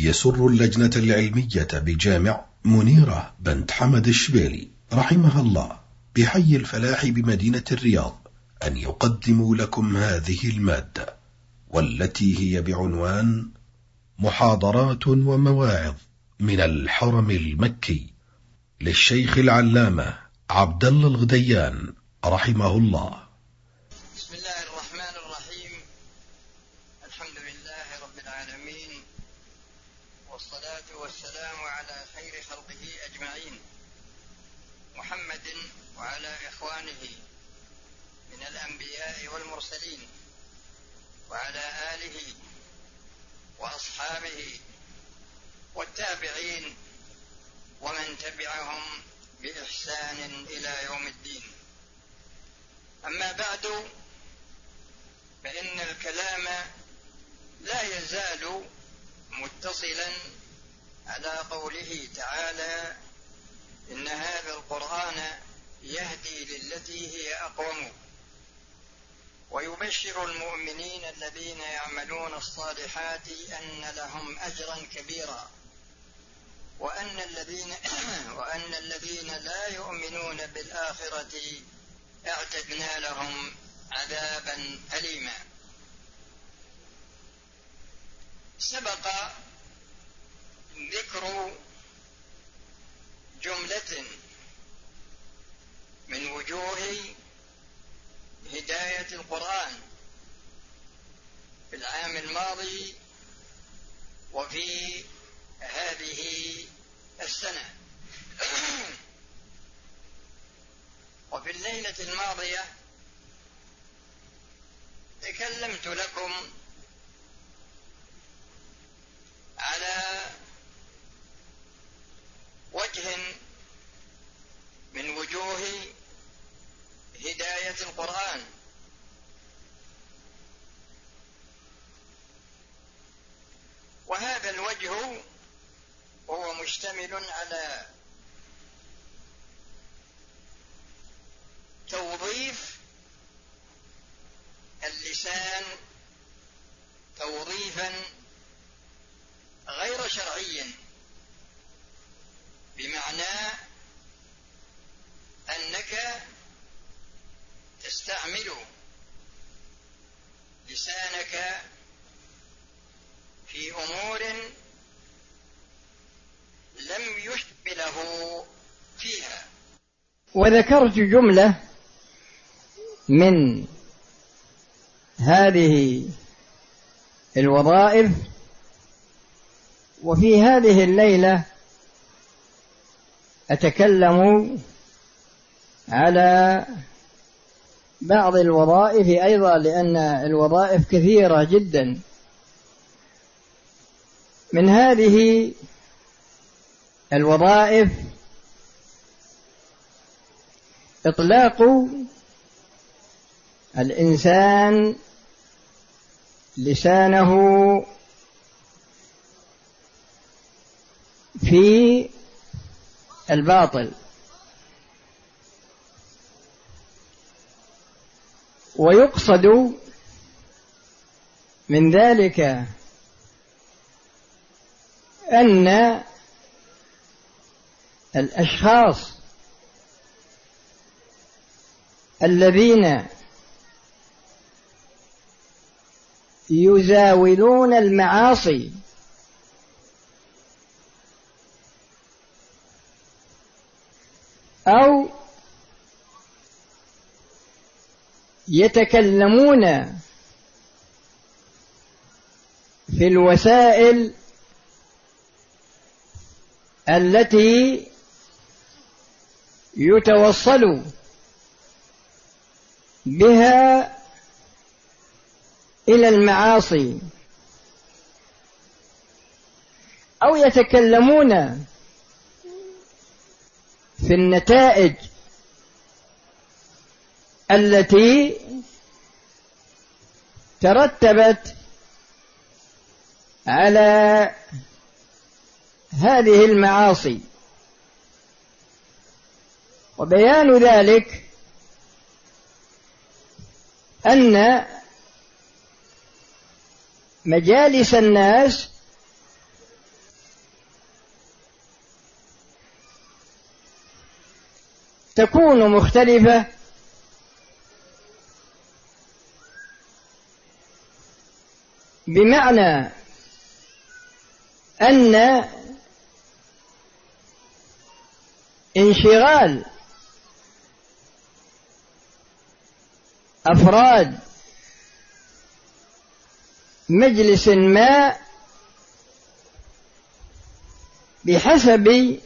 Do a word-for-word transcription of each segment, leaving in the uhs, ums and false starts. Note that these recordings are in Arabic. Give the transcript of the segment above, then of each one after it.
يسر اللجنة العلمية بجامع منيرة بنت حمد الشبيلي رحمها الله بحي الفلاح بمدينة الرياض أن يقدموا لكم هذه المادة، والتي هي بعنوان محاضرات ومواعظ من الحرم المكي للشيخ العلامة عبد الله الغديان رحمه الله. بسم الله الرحمن الرحيم. الحمد لله رب العالمين، والصلاة والسلام على خير خلقه أجمعين، محمد وعلى إخوانه من الأنبياء والمرسلين، وعلى آله وأصحابه والتابعين ومن تبعهم بإحسان إلى يوم الدين. أما بعد، فإن الكلام لا يزال متصلا على قوله تعالى: إن هذا القرآن يهدي للتي هي أقوم ويبشر المؤمنين الذين يعملون الصالحات أن لهم أجرا كبيرا وأن الذين وأن الذين لا يؤمنون بالآخرة اعتدنا لهم عذابا أليما. سبق ذكر جملة من وجوه هداية القرآن في العام الماضي وفي هذه السنة. وفي الليلة الماضية تكلمت لكم على وجه من وجوه هداية القرآن، وهذا الوجه هو مشتمل على توظيف اللسان توظيفا غير شرعي، بمعنى أنك تستعمل لسانك في أمور لم يشمله فيها. وذكرت جملة من هذه الوظائف، وفي هذه الليلة أتكلم على بعض الوظائف أيضا، لأن الوظائف كثيرة جدا. من هذه الوظائف إطلاق الإنسان لسانه في الباطل، ويقصد من ذلك أن الأشخاص الذين يزاولون المعاصي أو يتكلمون في الوسائل التي يتوصل بها إلى المعاصي، أو يتكلمون في النتائج التي ترتبت على هذه المعاصي. وبيان ذلك أن مجالس الناس تكون مختلفة بمعنى أن انشغال أفراد مجلس ما بحسب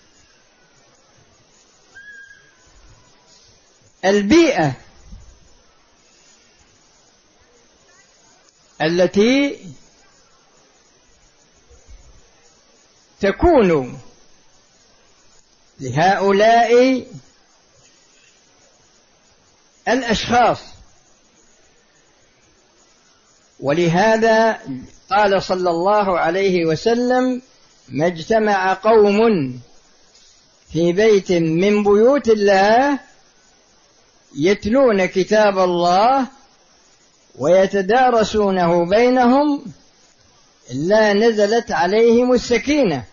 البيئة التي تكون لهؤلاء الأشخاص. ولهذا قال صلى الله عليه وسلم: ما اجتمع قوم في بيت من بيوت الله يتلون كتاب الله ويتدارسونه بينهم إلا نزلت عليهم السكينة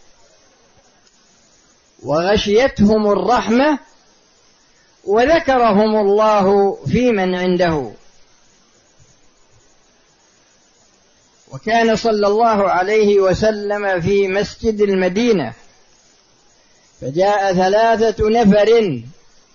وغشيتهم الرحمة وذكرهم الله في من عنده. وكان صلى الله عليه وسلم في مسجد المدينة فجاء ثلاثة نفر،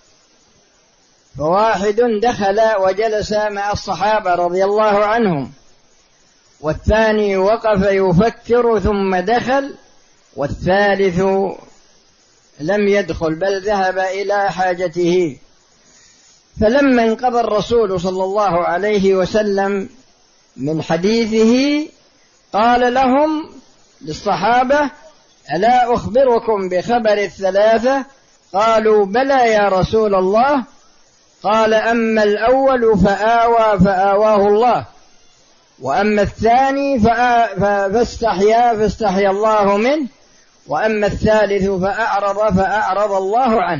فواحد دخل وجلس مع الصحابة رضي الله عنهم، والثاني وقف يفكر ثم دخل، والثالث لم يدخل بل ذهب إلى حاجته. فلما انقضى الرسول صلى الله عليه وسلم من حديثه قال لهم للصحابة: ألا أخبركم بخبر الثلاثة؟ قالوا: بلى يا رسول الله. قال: أما الأول فآوى فآواه الله، وأما الثاني فاستحيا فاستحيا الله منه، وأما الثالث فأعرض فأعرض الله عنه.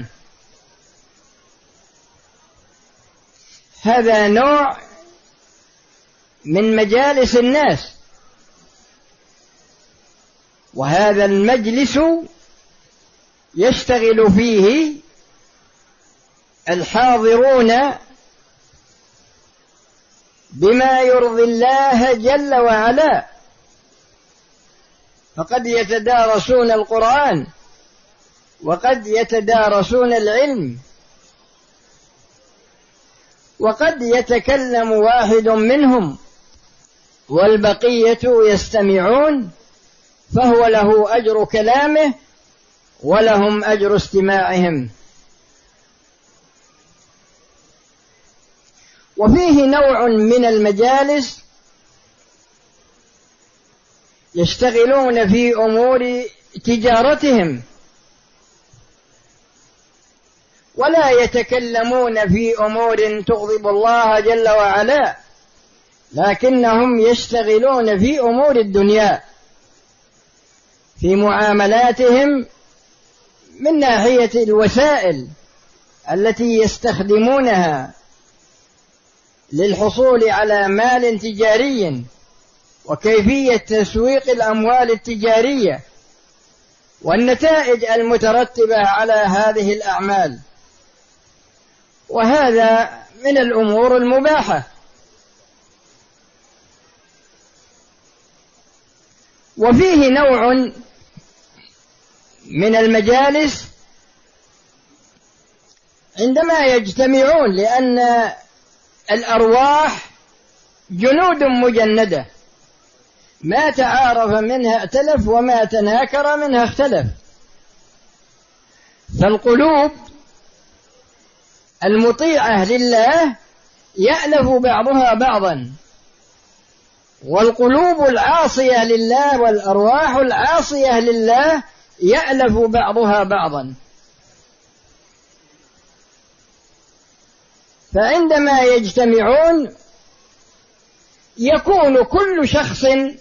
هذا نوع من مجالس الناس، وهذا المجلس يشتغل فيه الحاضرون بما يرضي الله جل وعلا، فقد يتدارسون القرآن وقد يتدارسون العلم، وقد يتكلم واحد منهم والبقية يستمعون، فهو له أجر كلامه ولهم أجر استماعهم. وفيه نوع من المجالس يشتغلون في أمور تجارتهم ولا يتكلمون في أمور تغضب الله جل وعلا، لكنهم يشتغلون في أمور الدنيا في معاملاتهم من ناحية الوسائل التي يستخدمونها للحصول على مال تجاري وكيفية تسويق الأموال التجارية والنتائج المترتبة على هذه الأعمال، وهذا من الأمور المباحة. وفيه نوع من المجالس عندما يجتمعون، لأن الأرواح جنود مجندة، ما تعارف منها ائتلف وما تناكر منها اختلف. فالقلوب المطيعة لله يألف بعضها بعضا، والقلوب العاصية لله والأرواح العاصية لله يألف بعضها بعضا. فعندما يجتمعون يكون كل شخص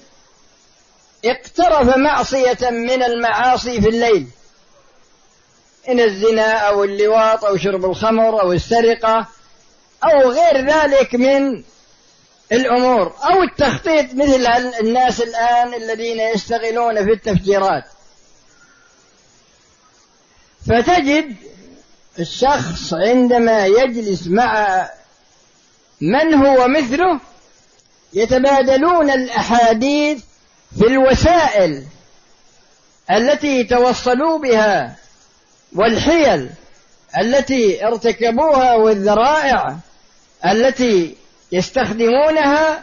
اقترف معصية من المعاصي في الليل، إن الزنا أو اللواط أو شرب الخمر أو السرقة أو غير ذلك من الأمور، أو التخطيط مثل الناس الآن الذين يشتغلون في التفجيرات. فتجد الشخص عندما يجلس مع من هو مثله يتبادلون الأحاديث في الوسائل التي توصلوا بها والحيل التي ارتكبوها والذرائع التي يستخدمونها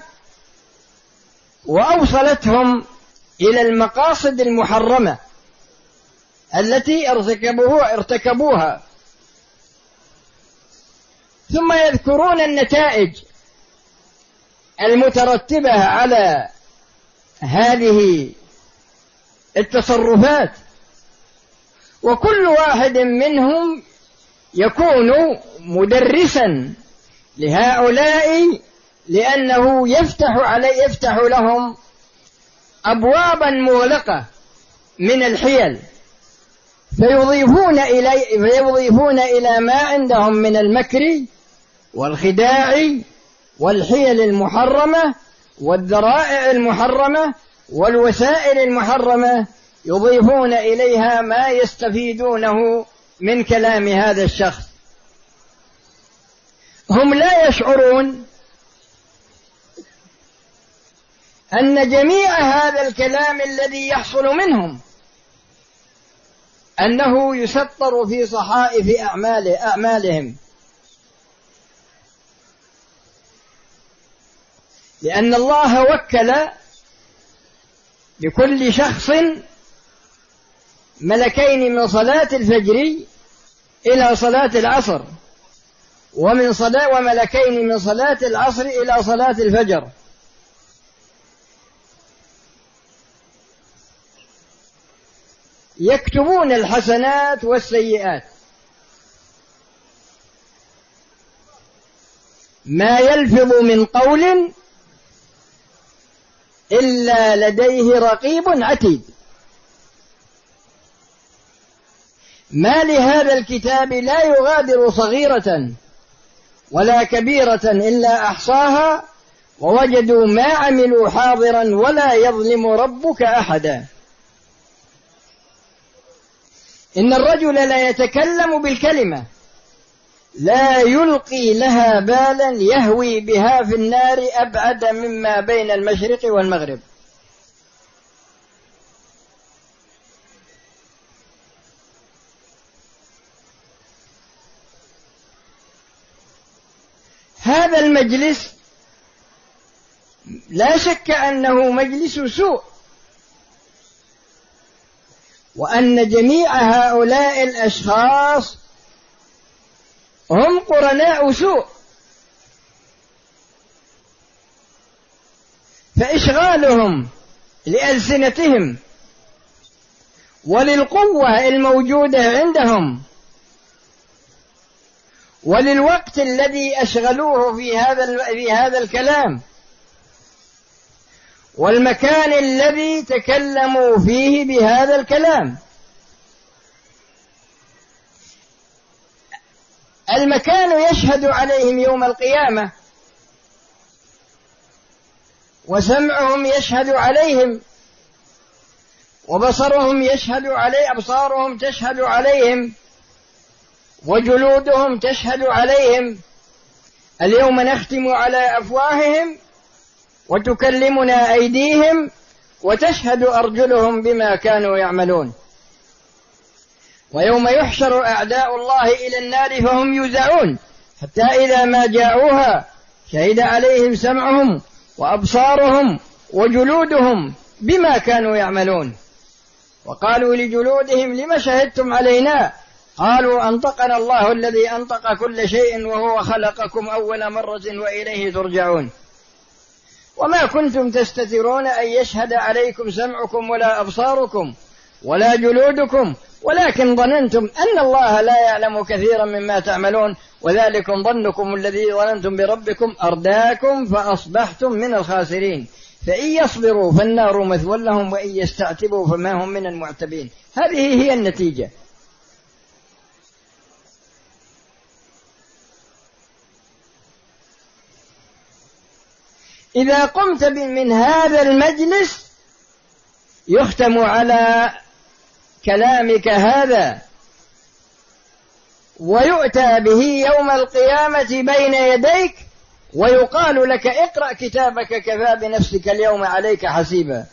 وأوصلتهم إلى المقاصد المحرمة التي ارتكبوها, ارتكبوها ثم يذكرون النتائج المترتبة على هذه التصرفات، وكل واحد منهم يكون مدرسا لهؤلاء لأنه يفتح علي يفتح لهم أبوابا مغلقة من الحيل، فيضيفون إلي فيضيفون إلى ما عندهم من المكر والخداع والحيل المحرمة والذرائع المحرمة والوسائل المحرمة، يضيفون إليها ما يستفيدونه من كلام هذا الشخص. هم لا يشعرون أن جميع هذا الكلام الذي يحصل منهم أنه يسطر في صحائف أعماله أعمالهم، لأن الله وكل لكل شخص ملكين من صلاة الفجر إلى صلاة العصر، ومن صلاة وملكين من صلاة العصر إلى صلاة الفجر، يكتبون الحسنات والسيئات، ما يلفظ من قول إلا لديه رقيب عتيد. ما لهذا الكتاب لا يغادر صغيرة ولا كبيرة إلا أحصاها ووجدوا ما عملوا حاضرا ولا يظلم ربك أحدا. إن الرجل لا يتكلم بالكلمة لا يلقي لها بالا يهوي بها في النار أبعد مما بين المشرق والمغرب. هذا المجلس لا شك أنه مجلس سوء، وأن جميع هؤلاء الأشخاص هم قرناء سوء، فإشغالهم لألسنتهم وللقوة الموجودة عندهم وللوقت الذي أشغلوه في هذا في هذا الكلام والمكان الذي تكلموا فيه بهذا الكلام. المكان يشهد عليهم يوم القيامة، وسمعهم يشهد عليهم، وبصرهم يشهد عليه أبصارهم تشهد عليهم، وجلودهم تشهد عليهم. اليوم نختم على أفواههم وتكلمنا أيديهم وتشهد أرجلهم بما كانوا يعملون. ويوم يحشر أعداء الله إلى النار فهم يوزعون حتى إذا ما جاءوها شهد عليهم سمعهم وأبصارهم وجلودهم بما كانوا يعملون. وقالوا لجلودهم لم شهدتم علينا؟ قالوا أنطقنا الله الذي أنطق كل شيء وهو خلقكم أول مرة وإليه ترجعون. وما كنتم تستترون أن يشهد عليكم سمعكم ولا أبصاركم ولا جلودكم ولكن ظننتم أن الله لا يعلم كثيرا مما تعملون وذلكم ظنكم الذي ظننتم بربكم أرداكم فأصبحتم من الخاسرين. فإن يصبروا فالنار مثوى لهم وإن يستعتبوا فما هم من المعتبين. هذه هي النتيجة. إذا قمت من هذا المجلس يختم على كلامك هذا ويؤتى به يوم القيامة بين يديك ويقال لك اقرأ كتابك كفى بنفسك اليوم عليك حسيبا.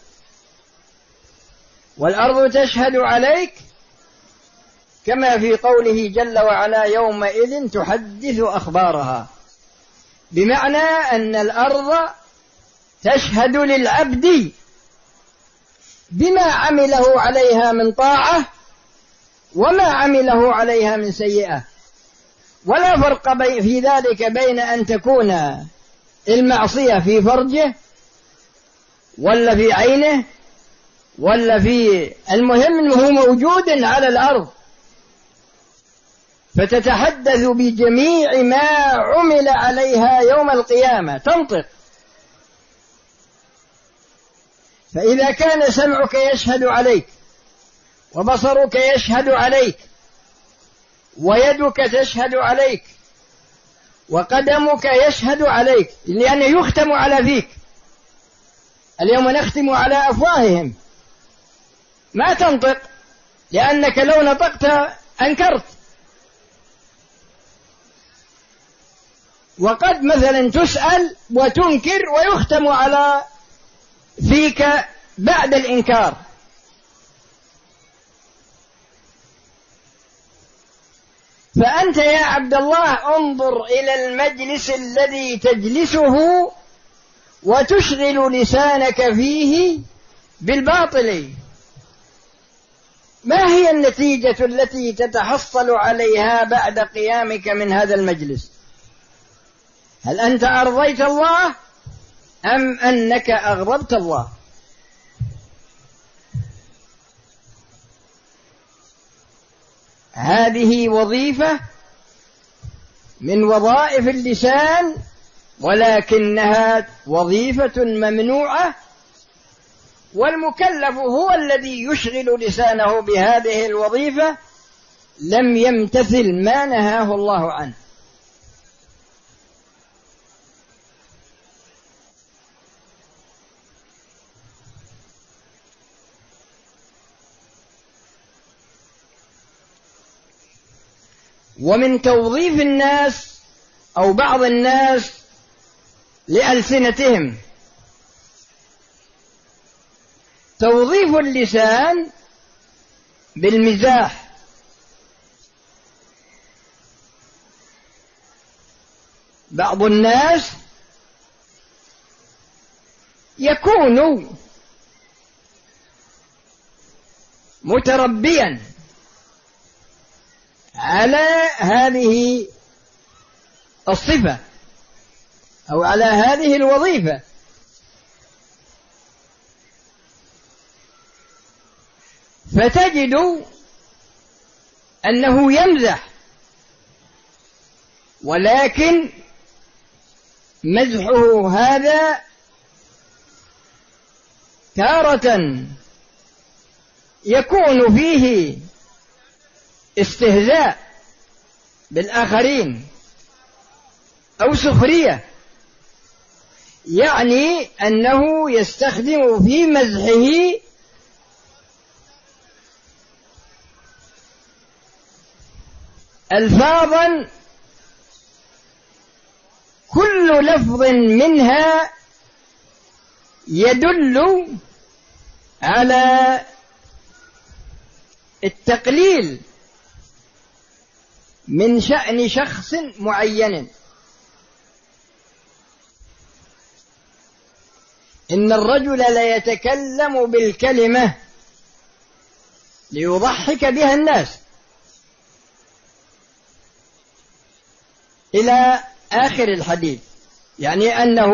والأرض تشهد عليك كما في قوله جل وعلا يومئذ تحدث أخبارها، بمعنى أن الأرض تشهد للعبد بما عمله عليها من طاعة وما عمله عليها من سيئة، ولا فرق في ذلك بين أن تكون المعصية في فرجه ولا في عينه ولا في المهم أنه موجود على الأرض، فتتحدث بجميع ما عمل عليها يوم القيامة، تنطق. فإذا كان سمعك يشهد عليك وبصرك يشهد عليك ويدك تشهد عليك وقدمك يشهد عليك، لأنه يختم على فيك، اليوم نختم على أفواههم، ما تنطق لأنك لو نطقت أنكرت. وقد مثلا تسأل وتنكر ويختم على فيك بعد الإنكار. فأنت يا عبد الله انظر إلى المجلس الذي تجلسه وتشغل لسانك فيه بالباطل، ما هي النتيجة التي تتحصل عليها بعد قيامك من هذا المجلس؟ هل أنت أرضيت الله أم أنك أغضبت الله؟ هذه وظيفة من وظائف اللسان، ولكنها وظيفة ممنوعة، والمكلف هو الذي يشغل لسانه بهذه الوظيفة لم يمتثل ما نهاه الله عنه. ومن توظيف الناس أو بعض الناس لألسنتهم توظيف اللسان بالمزاح، بعض الناس يكون متربيا على هذه الصفة أو على هذه الوظيفة، فتجد أنه يمزح، ولكن مزحه هذا تارة يكون فيه استهزاء بالآخرين أو سخرية، يعني أنه يستخدم في مزحه ألفاظا كل لفظ منها يدل على التقليل من شأن شخص معين. إن الرجل لا يتكلم بالكلمة ليضحك بها الناس، إلى آخر الحديث، يعني أنه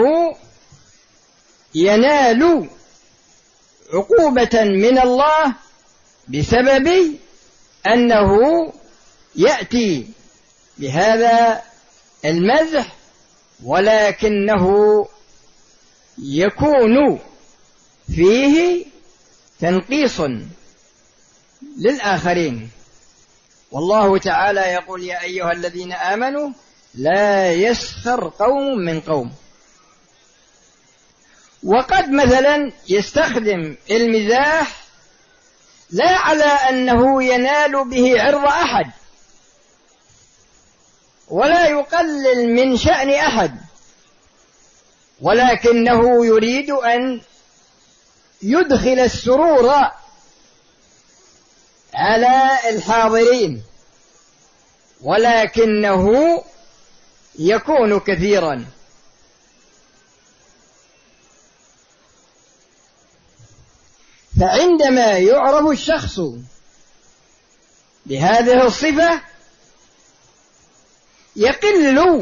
ينال عقوبة من الله بسبب أنه يأتي بهذا المزح، ولكنه يكون فيه تنقيص للآخرين. والله تعالى يقول يا أيها الذين آمنوا لا يسخر قوم من قوم. وقد مثلا يستخدم المزاح لا على أنه ينال به عرض أحد، ولا يقلل من شأن أحد، ولكنه يريد أن يدخل السرور على الحاضرين، ولكنه يكون كثيرا. فعندما يعرف الشخص بهذه الصفة يقل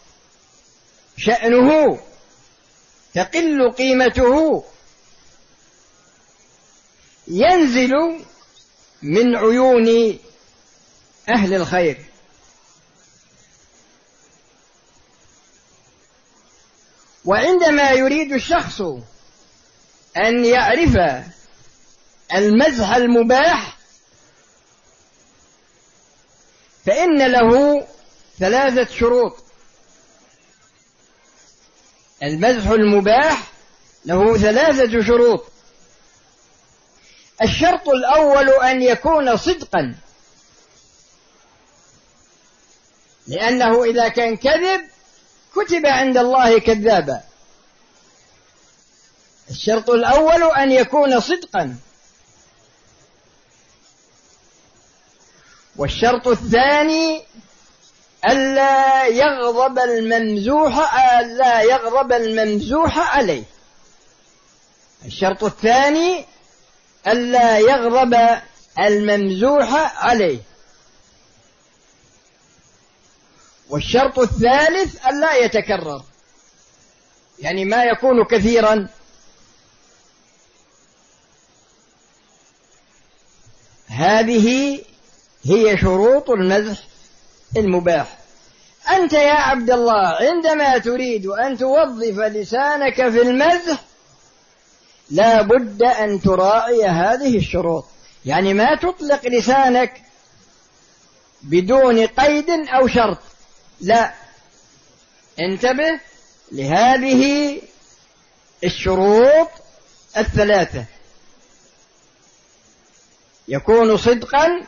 شأنه، تقل قيمته، ينزل من عيون أهل الخير. وعندما يريد الشخص أن يعرف المزح المباح فإن له ثلاثة شروط. المزح المباح له ثلاثة شروط. الشرط الأول أن يكون صدقا، لأنه إذا كان كذب كتب عند الله كذابا. الشرط الأول أن يكون صدقا. والشرط الثاني ألا يغضب الممزوح ألا يغضب الممزوح عليه. الشرط الثاني ألا يغضب الممزوح عليه. والشرط الثالث ألا يتكرر، يعني ما يكون كثيرا. هذه هي شروط المزح المباح. أنت يا عبد الله عندما تريد أن توظف لسانك في المزح لا بد أن تراعي هذه الشروط، يعني ما تطلق لسانك بدون قيد أو شرط، لا، انتبه لهذه الشروط الثلاثة. يكون صدقا،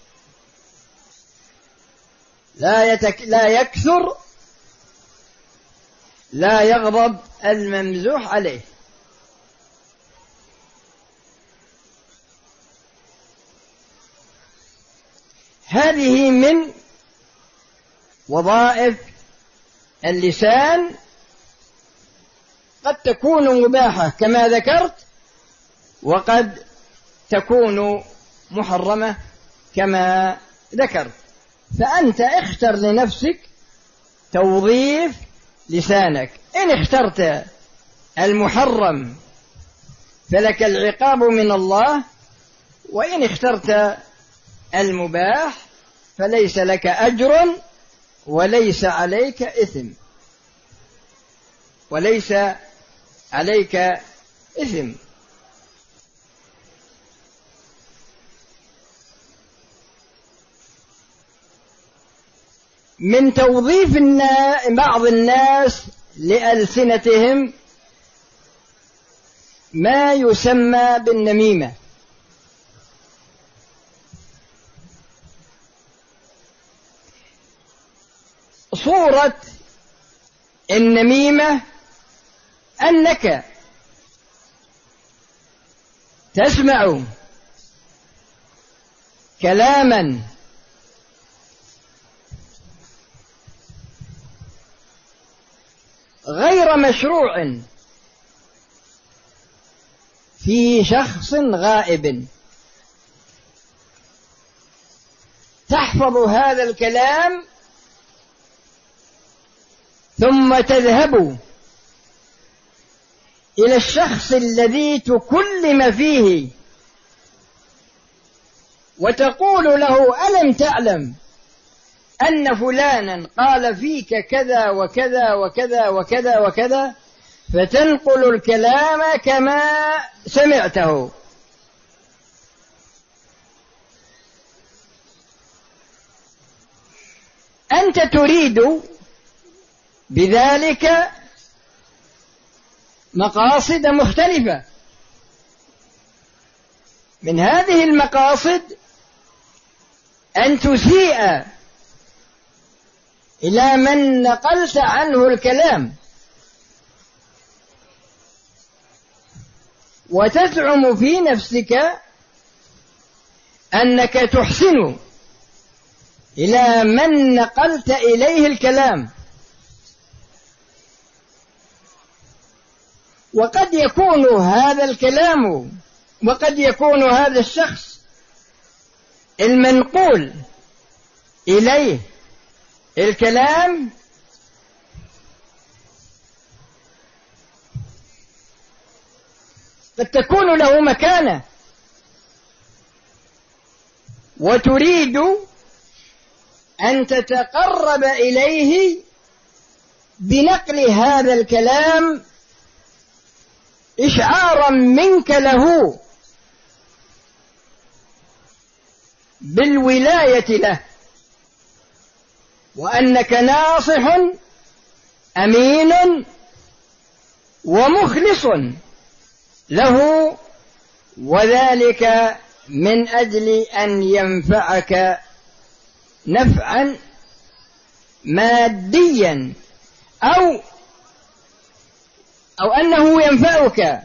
لا, يتك... لا يكثر، لا يغضب الممزوح عليه. هذه من وظائف اللسان، قد تكون مباحة كما ذكرت، وقد تكون محرمة كما ذكرت. فأنت اختر لنفسك توظيف لسانك. إن اخترت المحرم فلك العقاب من الله، وإن اخترت المباح فليس لك أجر وليس عليك إثم، وليس عليك إثم. من توظيف بعض الناس لألسنتهم ما يسمى بالنميمة. صورة النميمة أنك تسمع كلاما غير مشروع في شخص غائب، تحفظ هذا الكلام ثم تذهب إلى الشخص الذي تكلم فيه وتقول له: ألم تعلم أن فلانا قال فيك كذا وكذا وكذا وكذا وكذا، فتنقل الكلام كما سمعته. أنت تريد بذلك مقاصد مختلفة. من هذه المقاصد أن تسيء إلى من نقلت عنه الكلام، وتزعم في نفسك أنك تحسن إلى من نقلت إليه الكلام، وقد يكون هذا الكلام وقد يكون هذا الشخص المنقول إليه الكلام قد تكون له مكانة، وتريد أن تتقرب إليه بنقل هذا الكلام إشعارا منك له بالولاية له، وأنك ناصح أمين ومخلص له، وذلك من أجل أن ينفعك نفعا ماديا أو أو أنه ينفعك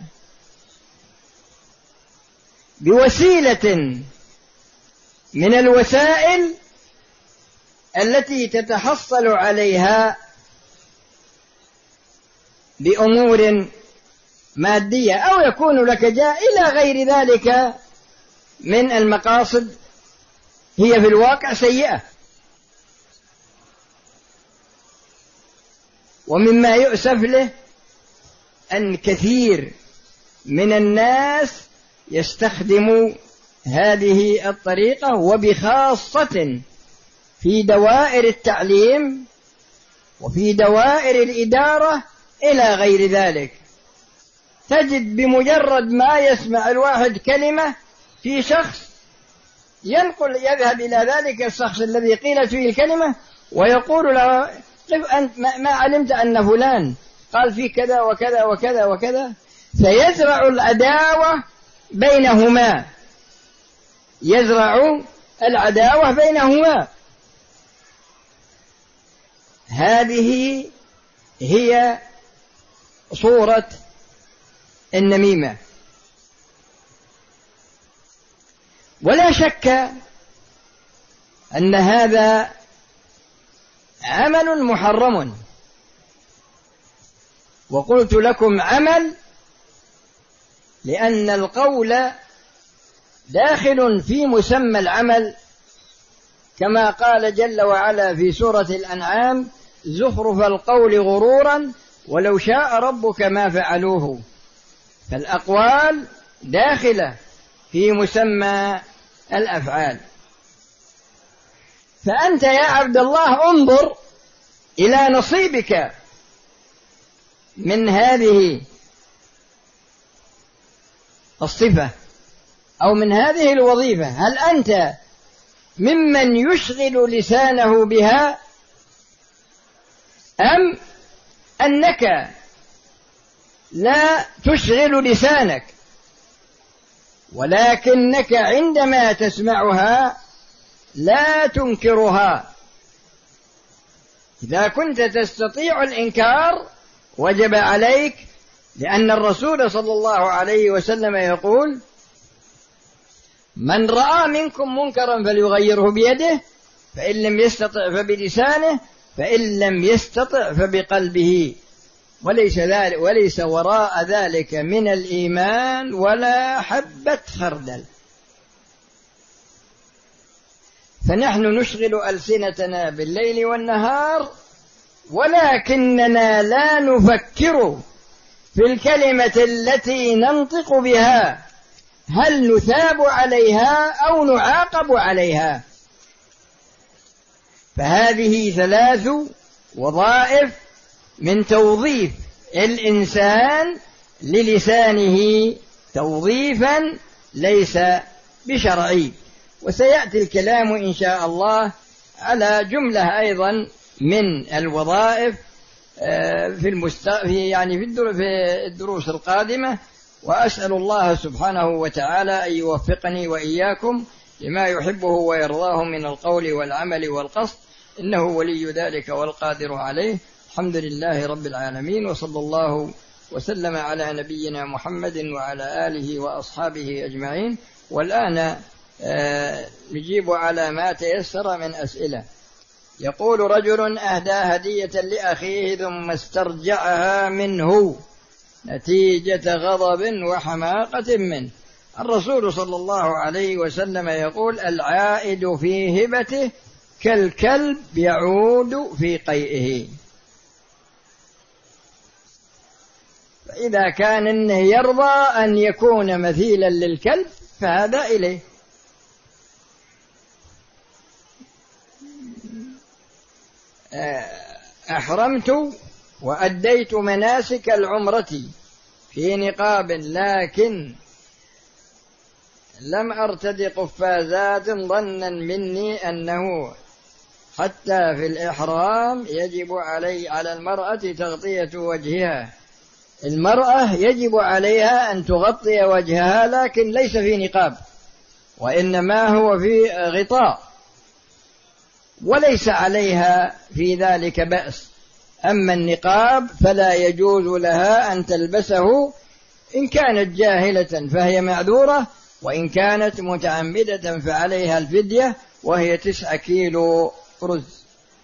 بوسيلة من الوسائل التي تتحصل عليها بأمور مادية، أو يكون لك جاء إلى غير ذلك من المقاصد هي في الواقع سيئة. ومما يؤسف له أن كثير من الناس يستخدم هذه الطريقة، وبخاصة في دوائر التعليم وفي دوائر الإدارة إلى غير ذلك. تجد بمجرد ما يسمع الواحد كلمة في شخص ينقل يذهب إلى ذلك الشخص الذي قيلت فيه الكلمة ويقول له قف أنت ما علمت أن فلان قال فيه كذا وكذا وكذا وكذا، فيزرع العداوة بينهما، يزرع العداوة بينهما. هذه هي صورة النميمة. ولا شك أن هذا عمل محرم، وقلت لكم عمل لأن القول داخل في مسمى العمل، كما قال جل وعلا في سورة الأنعام: زخرف القول غرورا ولو شاء ربك ما فعلوه. فالأقوال داخلة في مسمى الأفعال. فأنت يا عبد الله انظر إلى نصيبك من هذه الصفة أو من هذه الوظيفة، هل أنت ممن يشغل لسانه بها، أم أنك لا تشغل لسانك ولكنك عندما تسمعها لا تنكرها؟ إذا كنت تستطيع الإنكار وجب عليك، لأن الرسول صلى الله عليه وسلم يقول: من رأى منكم منكرا فليغيره بيده، فإن لم يستطع فبلسانه، فإن لم يستطع فبقلبه، وليس ذلك وليس وراء ذلك من الإيمان ولا حبة خردل. فنحن نشغل ألسنتنا بالليل والنهار، ولكننا لا نفكر في الكلمة التي ننطق بها، هل نثاب عليها أو نعاقب عليها؟ فهذه ثلاث وظائف من توظيف الإنسان للسانه، توظيفا ليس بشرعي. وسيأتي الكلام إن شاء الله على جملة أيضا من الوظائف في المست... في يعني في الدروس القادمة. وأسأل الله سبحانه وتعالى أن يوفقني وإياكم لما يحبه ويرضاه من القول والعمل والقصد، إنه ولي ذلك والقادر عليه. الحمد لله رب العالمين، وصلى الله وسلم على نبينا محمد وعلى آله وأصحابه أجمعين. والآن آه نجيب على ما تيسر من أسئلة. يقول رجل أهدى هدية لأخيه ثم استرجعها منه نتيجة غضب وحماقة منه. الرسول صلى الله عليه وسلم يقول: العائد في هبته كالكلب يعود في قيئه. فإذا كان إنه يرضى أن يكون مثيلا للكلب فهذا إليه. أحرمت وأديت مناسك العمرة في نقاب، لكن لم أرتدي قفازات ظنا مني أنه حتى في الإحرام يجب علي على المرأة تغطية وجهها. المرأة يجب عليها أن تغطي وجهها، لكن ليس في نقاب، وإنما هو في غطاء، وليس عليها في ذلك بأس. أما النقاب فلا يجوز لها أن تلبسه، إن كانت جاهلة فهي معذورة، وإن كانت متعمدة فعليها الفدية وهي تسعة كيلو رز.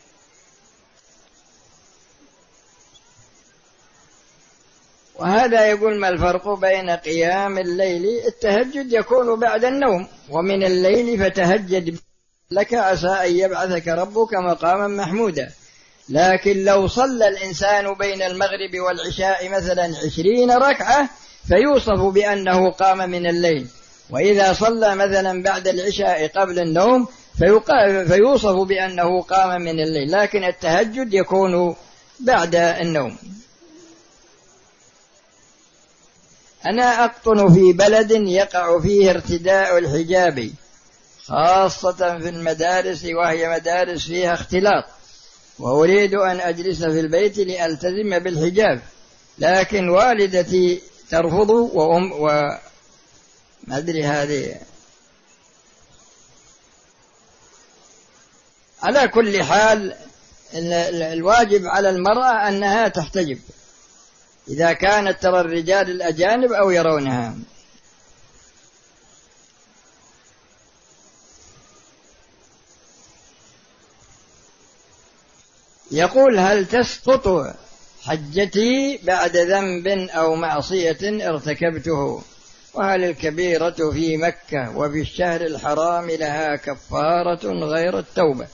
وهذا يقول: ما الفرق بين قيام الليل؟ التهجد يكون بعد النوم، ومن الليل فتهجد لك عسى أن يبعثك ربك مقاما محمودا. لكن لو صلى الإنسان بين المغرب والعشاء مثلا عشرين ركعة فيوصف بأنه قام من الليل، وإذا صلى مثلا بعد العشاء قبل النوم فيوصف بأنه قام من الليل، لكن التهجد يكون بعد النوم. أنا أقطن في بلد يقع فيه ارتداء الحجاب، خاصة في المدارس، وهي مدارس فيها اختلاط، وأريد أن أجلس في البيت لألتزم بالحجاب، لكن والدتي ترفض، وأم وما أدري هذه. على كل حال الواجب على المرأة أنها تحتجب إذا كانت ترى الرجال الأجانب أو يرونها. يقول: هل تسقط حجتي بعد ذنب أو معصية ارتكبته؟ وهل الكبيرة في مكة وفي الشهر الحرام لها كفارة غير التوبة؟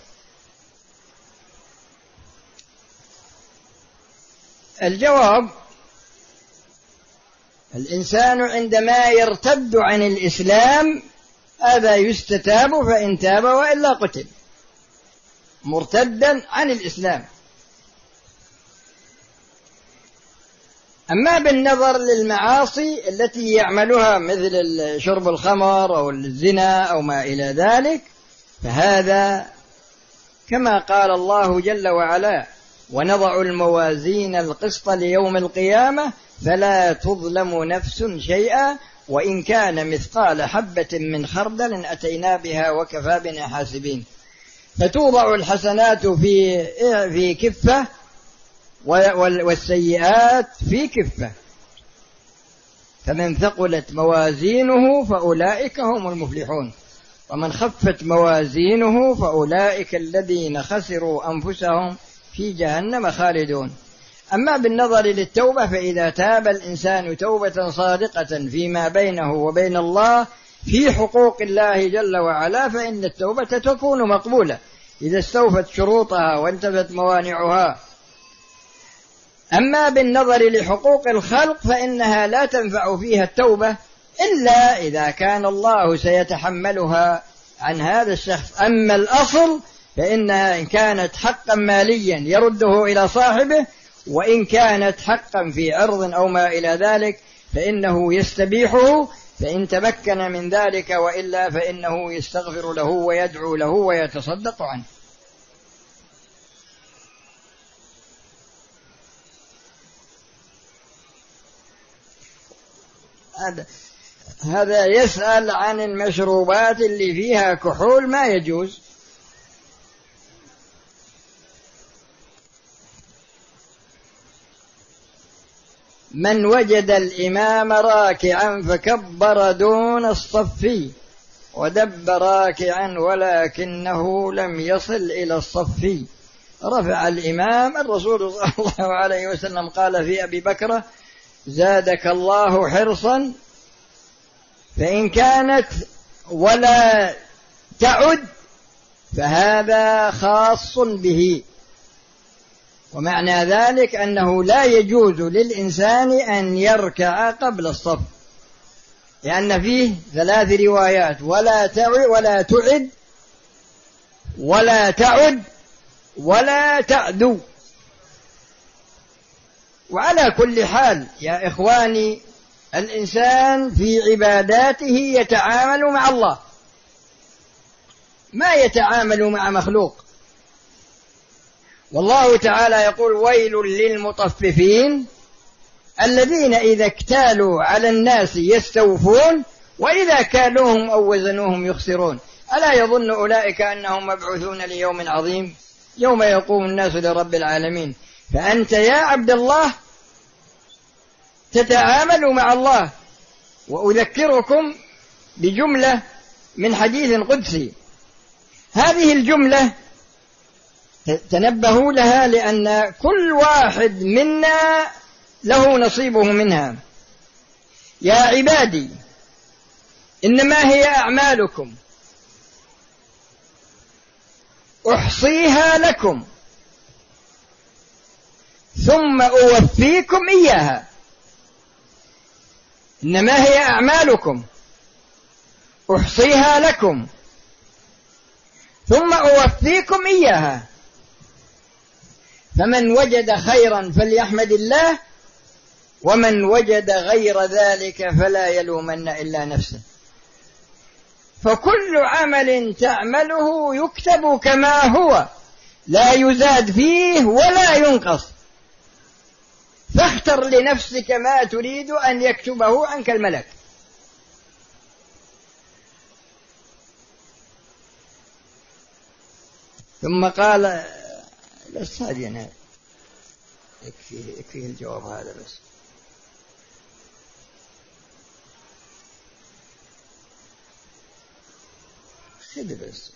الجواب: الإنسان عندما يرتد عن الإسلام هذا يستتاب، فإن تاب وإلا قتل مرتدا عن الإسلام. أما بالنظر للمعاصي التي يعملها مثل شرب الخمر أو الزنا أو ما إلى ذلك، فهذا كما قال الله جل وعلا: ونضع الموازين القسط ليوم القيامة فلا تظلم نفس شيئا وإن كان مثقال حبة من خردل أتينا بها وكفى بنا حاسبين. فتوضع الحسنات في في كفة والسيئات في كفة، فمن ثقلت موازينه فأولئك هم المفلحون، ومن خفت موازينه فأولئك الذين خسروا أنفسهم في جهنم خالدون. أما بالنظر للتوبة فإذا تاب الإنسان توبة صادقة فيما بينه وبين الله في حقوق الله جل وعلا فإن التوبة تكون مقبولة إذا استوفت شروطها وانتفت موانعها. أما بالنظر لحقوق الخلق فإنها لا تنفع فيها التوبة إلا إذا كان الله سيتحملها عن هذا الشخص. أما الأصل فإنها إن كانت حقا ماليا يرده إلى صاحبه، وإن كانت حقا في عرض أو ما إلى ذلك فإنه يستبيحه فإن تمكن من ذلك، وإلا فإنه يستغفر له ويدعو له ويتصدق عنه. هذا هذا يسأل عن المشروبات اللي فيها كحول ما يجوز. من وجد الإمام راكعا فكبر دون الصف ودب راكعا ولكنه لم يصل إلى الصف. رفع الإمام. الرسول صلى الله عليه وسلم قال في أبي بكر: زادك الله حرصا، فإن كانت ولا تعد فهذا خاص به. ومعنى ذلك أنه لا يجوز للإنسان أن يركع قبل الصف، لأن فيه ثلاث روايات: ولا تعد ولا تعد ولا تعد ولا تعدو. وعلى كل حال يا إخواني، الإنسان في عباداته يتعامل مع الله، ما يتعامل مع مخلوق. والله تعالى يقول: ويل للمطففين الذين إذا اكتالوا على الناس يستوفون وإذا كالوهم أو وزنوهم يخسرون. ألا يظن أولئك أنهم مبعوثون ليوم عظيم يوم يقوم الناس لرب العالمين؟ فأنت يا عبد الله تتعامل مع الله. وأذكركم بجملة من حديث قدسي. هذه الجملة تنبهوا لها، لأن كل واحد منا له نصيبه منها. يا عبادي إنما هي أعمالكم أحصيها لكم ثم أوفيكم إياها. إنما هي أعمالكم أحصيها لكم ثم أوفيكم إياها. فمن وجد خيرا فليحمد الله، ومن وجد غير ذلك فلا يلومن إلا نفسه. فكل عمل تعمله يكتب كما هو، لا يزاد فيه ولا ينقص. فاختر لنفسك ما تريد أن يكتبه عنك الملك. ثم قال: بس هذه أنا يكفيه, يكفيه الجواب هذا بس. خذ بس.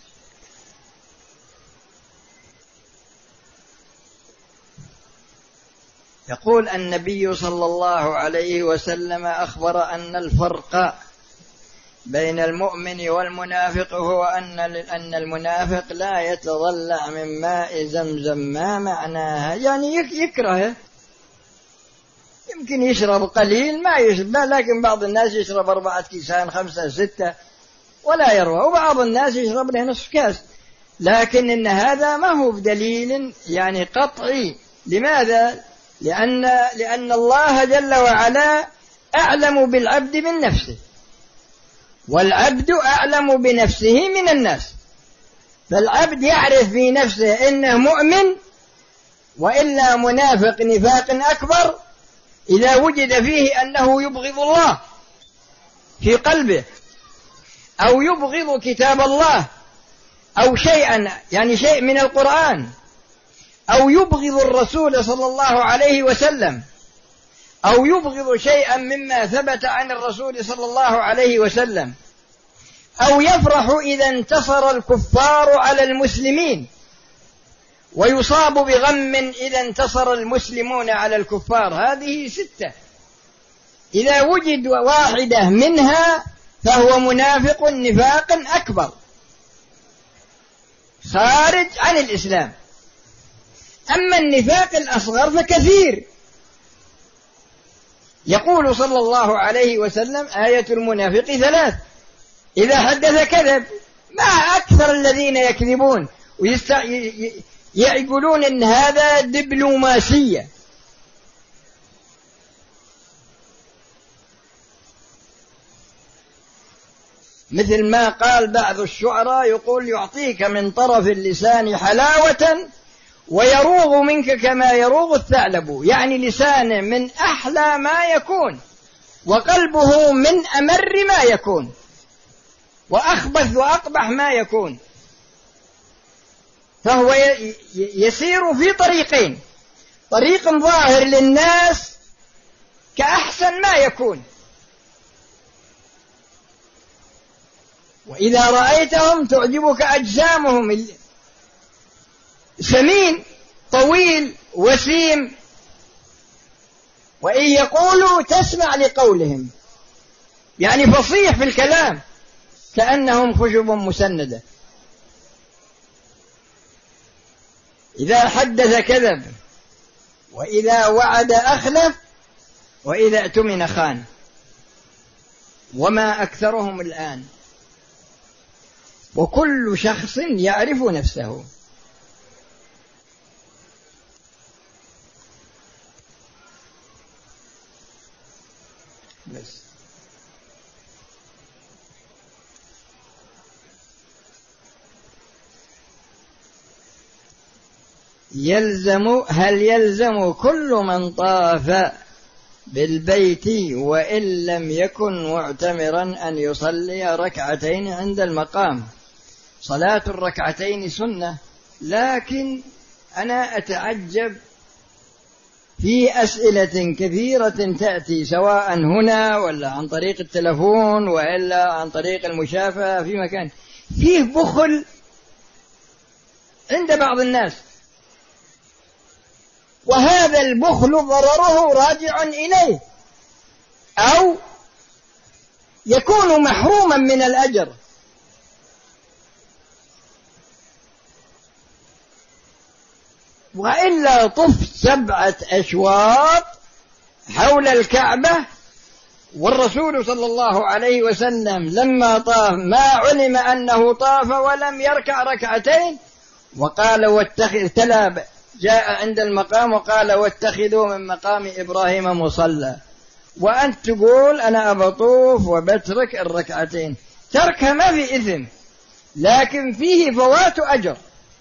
يقول النبي صلى الله عليه وسلم أخبر أن الفرق بين المؤمن والمنافق هو أن أن المنافق لا يتضلع من ماء زمزم. ما معناها؟ يعني يكرهه، يمكن يشرب قليل ما يشرب، لكن بعض الناس يشرب أربعة كيسان خمسة ستة ولا يروى، وبعض الناس يشرب له نصف كاس. لكن إن هذا ما هو بدليل يعني قطعي. لماذا؟ لأن لأن الله جل وعلا أعلم بالعبد من نفسه، والعبد أعلم بنفسه من الناس. فالعبد يعرف في نفسه إنه مؤمن، وإلا منافق نفاق أكبر إذا وجد فيه أنه يبغض الله في قلبه، أو يبغض كتاب الله، أو شيئا يعني شيء من القرآن، أو يبغض الرسول صلى الله عليه وسلم، أو يبغض شيئا مما ثبت عن الرسول صلى الله عليه وسلم، أو يفرح إذا انتصر الكفار على المسلمين، ويصاب بغم إذا انتصر المسلمون على الكفار. هذه ستة، إذا وجد واحدة منها فهو منافق نفاق أكبر خارج عن الإسلام. أما النفاق الأصغر فكثير. يقول صلى الله عليه وسلم: آية المنافق ثلاث: إذا حدث كذب. ما أكثر الذين يكذبون ويقولون إن هذا دبلوماسية. مثل ما قال بعض الشعراء، يقول: يعطيك من طرف اللسان حلاوة ويروغ منك كما يروغ الثعلب. يعني لسانه من أحلى ما يكون، وقلبه من أمر ما يكون، وأخبث وأقبح ما يكون. فهو يسير في طريقين: طريق ظاهر للناس كأحسن ما يكون. وإذا رأيتهم تعجبك أجسامهم، سمين طويل وسيم، وإن يقولوا تسمع لقولهم، يعني فصيح في الكلام كأنهم خشب مسندة. إذا حدث كذب، وإذا وعد أخلف، وإذا اؤتمن خان. وما أكثرهم الآن، وكل شخص يعرف نفسه. بس يلزم هل يلزم كل من طاف بالبيت وإن لم يكن معتمرا أن يصلي ركعتين عند المقام؟ صلاة الركعتين سنة، لكن أنا أتعجب في أسئلة كثيرة تأتي سواء هنا ولا عن طريق التلفون وإلا عن طريق المشافهة في مكان، فيه بخل عند بعض الناس، وهذا البخل ضرره راجع إليه، أو يكون محروما من الأجر. وإلا طف سبعة أشواط حول الكعبة، والرسول صلى الله عليه وسلم لما طاف ما علم أنه طاف ولم يركع ركعتين، وقال واتخذ تلا جاء عند المقام وقال واتخذوا من مقام إبراهيم مصلى، وأنت تقول أنا أبطوف وبترك الركعتين. تركها ما في إثم، لكن فيه فوات أجر.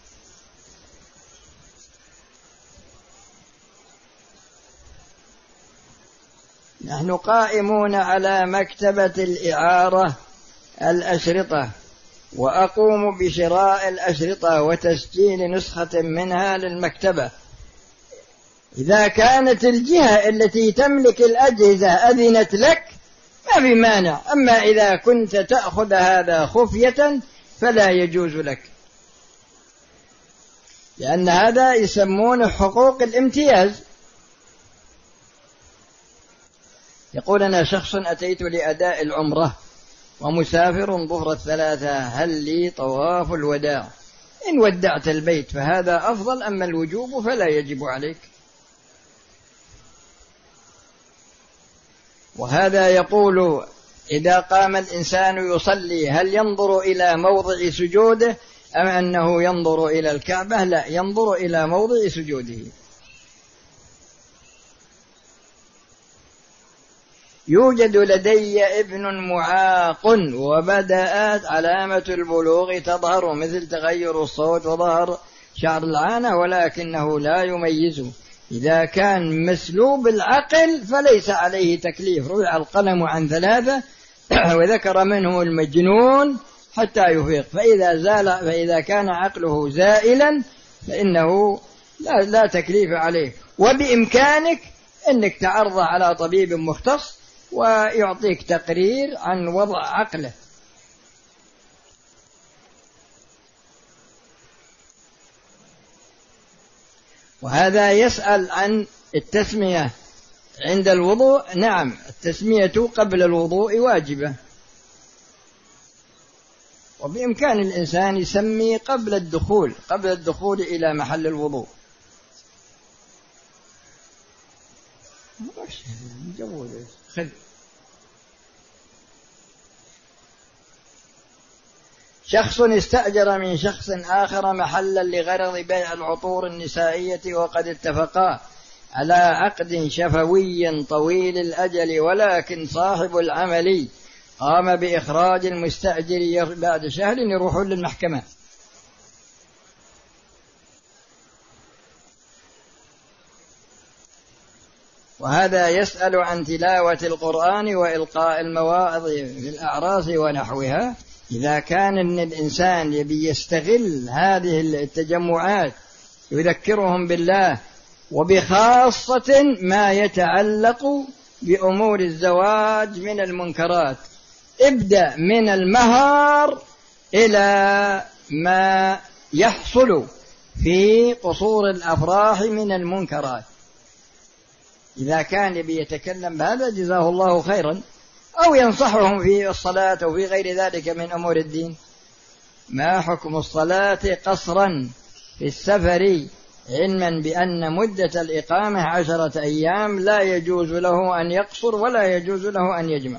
نحن قائمون على مكتبة الإعارة الأشرطة، وأقوم بشراء الأشرطة وتسجيل نسخة منها للمكتبة. إذا كانت الجهة التي تملك الأجهزة أذنت لك ما في مانع، أما إذا كنت تأخذ هذا خفية فلا يجوز لك، لأن هذا يسمونه حقوق الامتياز. يقول أنا شخص أتيت لأداء العمرة ومسافر ظهر الثلاثة، هل لي طواف الوداع؟ إن ودعت البيت فهذا أفضل، أما الوجوب فلا يجب عليك. وهذا يقول إذا قام الإنسان يصلي هل ينظر إلى موضع سجوده أم أنه ينظر إلى الكعبة؟ لا، ينظر إلى موضع سجوده. يوجد لدي ابن معاق وبدأت علامة البلوغ تظهر مثل تغير الصوت وظهر شعر العانة، ولكنه لا يميزه. إذا كان مسلوب العقل فليس عليه تكليف، رفع القلم عن ثلاثة وذكر منهم المجنون حتى يفيق، فإذا زال فإذا كان عقله زائلا فإنه لا, لا تكليف عليه. وبإمكانك أنك تعرض على طبيب مختص ويعطيك تقرير عن وضع عقله. وهذا يسأل عن التسمية عند الوضوء. نعم، التسمية قبل الوضوء واجبة، وبإمكان الإنسان يسمي قبل الدخول قبل الدخول إلى محل الوضوء. خذ. شخص استأجر من شخص آخر محلا لغرض بيع العطور النسائية، وقد اتفقا على عقد شفوي طويل الأجل، ولكن صاحب العمل قام بإخراج المستأجر بعد شهر يروحون للمحكمة. وهذا يسأل عن تلاوة القرآن وإلقاء المواعظ في الأعراس ونحوها. إذا كان إن الإنسان يبي يستغل هذه التجمعات يذكرهم بالله، وبخاصة ما يتعلق بأمور الزواج من المنكرات، ابدأ من المهر إلى ما يحصل في قصور الأفراح من المنكرات. إذا كان بيتكلم بهذا جزاه الله خيرا، أو ينصحهم في الصلاة أو في غير ذلك من أمور الدين. ما حكم الصلاة قصرا في السفر علما بأن مدة الإقامة عشرة أيام لا يجوز له أن يقصر ولا يجوز له أن يجمع؟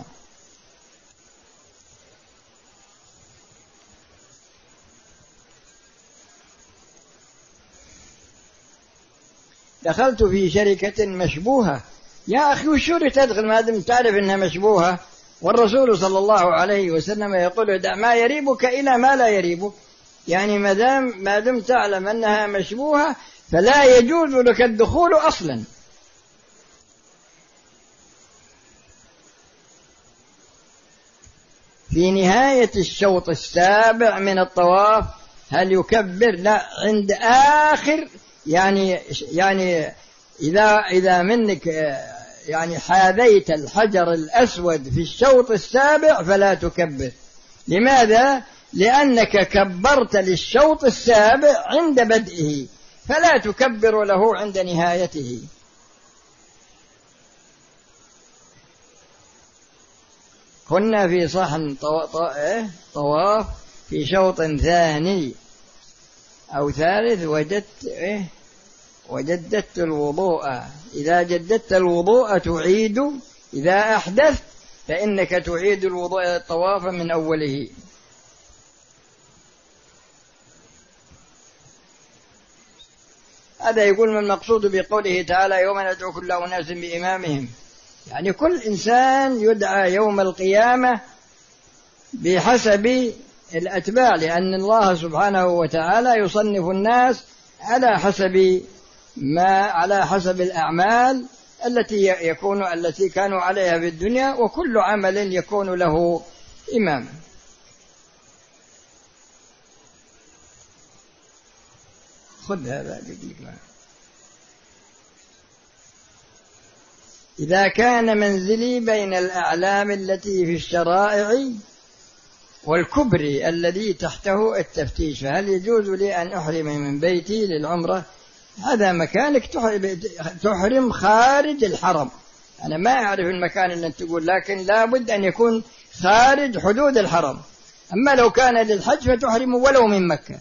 دخلت في شركة مشبوهة. يا أخي وشو تدخل ما دمت تعرف أنها مشبوهة؟ والرسول صلى الله عليه وسلم يقول دع ما يريبك إلى ما لا يريبك. يعني ما دام ما دمت تعلم أنها مشبوهة فلا يجوز لك الدخول أصلا. في نهاية الشوط السابع من الطواف هل يكبر؟ لا، عند آخر يعني يعني إذا إذا منك يعني حاذيت الحجر الأسود في الشوط السابع فلا تكبر. لماذا؟ لأنك كبرت للشوط السابع عند بدئه، فلا تكبر له عند نهايته. كنا في صحن طواف في شوط ثاني أو ثالث، وجدت إيه وجددت الوضوء. إذا جددت الوضوء تعيد، إذا أحدثت فإنك تعيد الوضوء الطواف من أوله. هذا يقول من المقصود بقوله تعالى يوم ندعو كل أناس بإمامهم، يعني كل إنسان يدعى يوم القيامة بحسب الأتباع، لأن الله سبحانه وتعالى يصنف الناس على حسب ما على حسب الأعمال التي يكون التي كانوا عليها في الدنيا، وكل عمل يكون له إمام. خذ هذا دقيقة. إذا كان منزلي بين الأعلام التي في الشرائع والكبري الذي تحته التفتيش، فهل يجوز لي أن أحرم من بيتي للعمرة؟ هذا مكانك تحرم خارج الحرم. أنا ما أعرف المكان اللي أنت تقول، لكن لا بد أن يكون خارج حدود الحرم. أما لو كان للحج فتحرم ولو من مكة.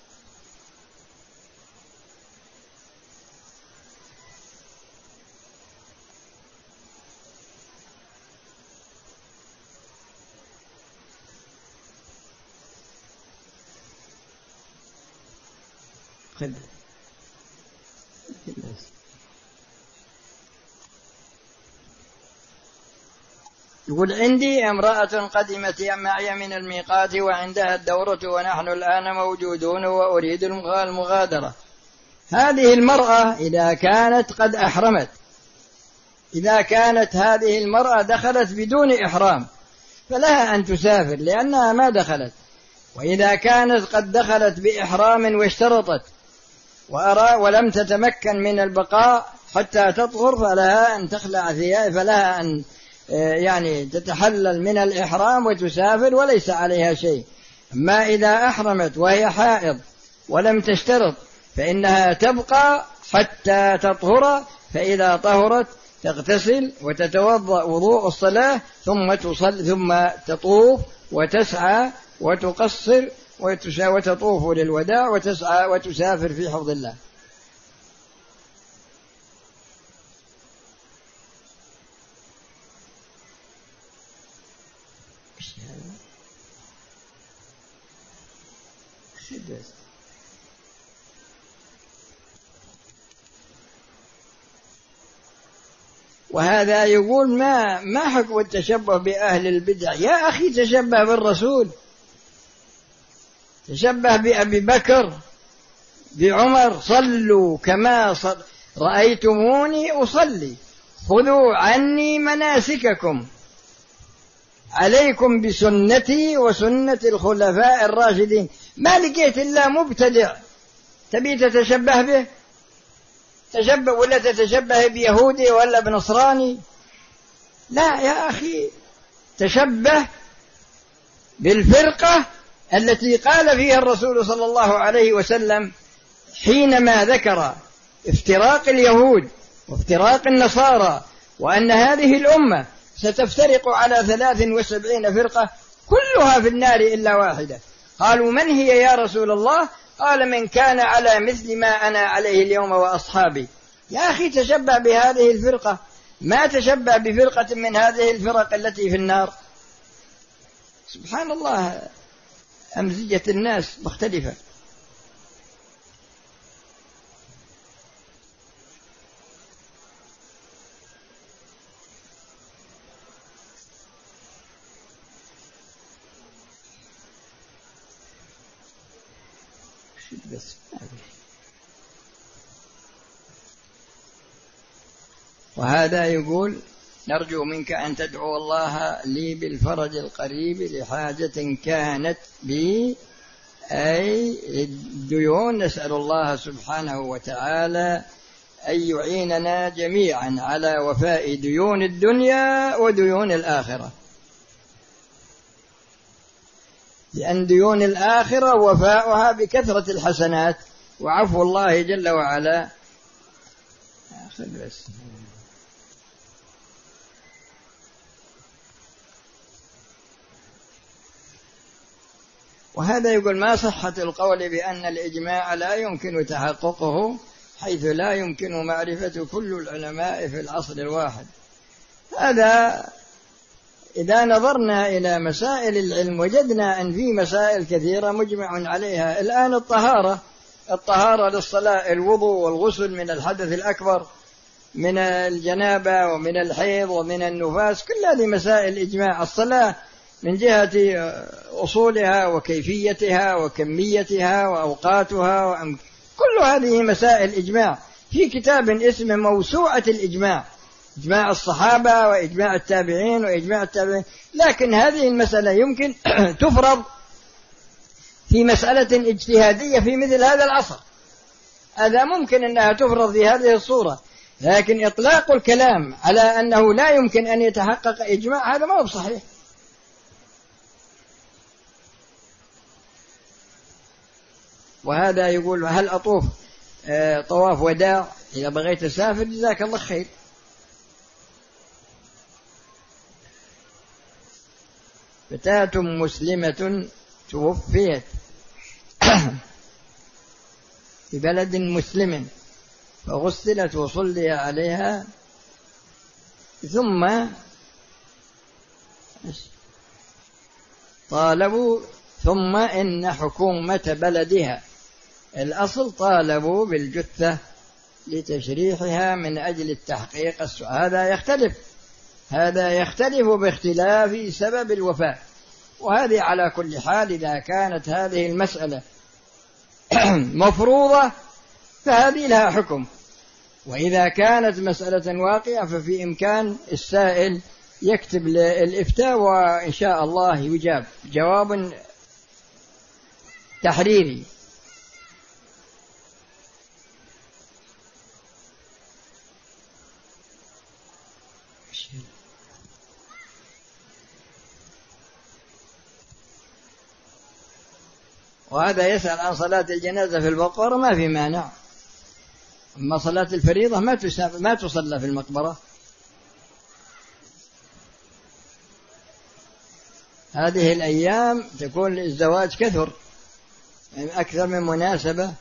خذ. يقول عندي امرأة قدمت معي من الميقات وعندها الدورة ونحن الآن موجودون وأريد المغادرة. هذه المرأة إذا كانت قد أحرمت، إذا كانت هذه المرأة دخلت بدون إحرام فلها أن تسافر لأنها ما دخلت. وإذا كانت قد دخلت بإحرام واشترطت وأرى ولم تتمكن من البقاء حتى تطهر فلها أن تخلع ثياب، فلها أن يعني تتحلل من الإحرام وتسافر وليس عليها شيء. أما إذا أحرمت وهي حائض ولم تشترط فإنها تبقى حتى تطهر، فإذا طهرت تغتسل وتتوضأ وضوء الصلاة ثم تصل ثم تطوف وتسعى وتقصر وتطوف للوداع وتسعى وتسافر في حفظ الله. وهذا يقول ما ما حكم التشبه بأهل البدع؟ يا أخي تشبه بالرسول، تشبه بأبي بكر بعمر. صلوا كما صل... رأيتموني أصلي، خذوا عني مناسككم، عليكم بسنتي وسنة الخلفاء الراشدين. ما لقيت إلا مبتدع تبي تتشبه به، تشبه ولا تتشبه بيهودي ولا بنصراني. لا يا أخي، تشبه بالفرقة التي قال فيها الرسول صلى الله عليه وسلم حينما ذكر افتراق اليهود وافتراق النصارى وأن هذه الأمة ستفترق على ثلاث وسبعين فرقة كلها في النار إلا واحدة. قالوا من هي يا رسول الله؟ قال من كان على مثل ما أنا عليه اليوم وأصحابي. يا أخي تشبه بهذه الفرقة، ما تشبه بفرقة من هذه الفرق التي في النار. سبحان الله، أمزجة الناس مختلفة. بس وهذا يقول نرجو منك أن تدعو الله لي بالفرج القريب لحاجة كانت بي أي الديون. نسأل الله سبحانه وتعالى أن يعيننا جميعا على وفاء ديون الدنيا وديون الآخرة، لأن ديون الآخرة وفاؤها بكثرة الحسنات وعفو الله جل وعلا. بس وهذا يقول ما صحة القول بأن الإجماع لا يمكن تحققه حيث لا يمكن معرفة كل العلماء في العصر الواحد. هذا إذا نظرنا إلى مسائل العلم وجدنا أن في مسائل كثيرة مجمع عليها. الآن الطهارة الطهارة للصلاة، الوضوء والغسل من الحدث الأكبر، من الجنابة ومن الحيض ومن النفاس، كل هذه مسائل إجماع. الصلاة من جهة أصولها وكيفيتها وكميتها وأوقاتها وأم... كل هذه مسائل إجماع في كتاب اسمه موسوعة الإجماع، إجماع الصحابة وإجماع التابعين وإجماع التابعين. لكن هذه المسألة يمكن تفرض في مسألة اجتهادية في مثل هذا العصر، هذا ممكن أنها تفرض في هذه الصورة، لكن إطلاق الكلام على أنه لا يمكن أن يتحقق إجماع هذا ما هو صحيح. وهذا يقول هل أطوف طواف وداع إذا بغيت أسافر؟ جزاك الله خير. فتاة مسلمة توفيت في بلد مسلم فغسلت وصلي عليها، ثم طالبوا ثم إن حكومة بلدها الأصل طالبوا بالجثة لتشريحها من أجل التحقيق السؤال. هذا يختلف هذا يختلف باختلاف سبب الوفاة. وهذه على كل حال إذا كانت هذه المسألة مفروضة فهذه لها حكم، وإذا كانت مسألة واقعة ففي إمكان السائل يكتب الإفتاء وإن شاء الله يجاب جواب تحريري. وهذا يسأل عن صلاة الجنازة في البقرة، ما في مانع، أما صلاة الفريضة ما ما تصلى في المقبرة. هذه الأيام تكون الزواج كثر، يعني أكثر من مناسبة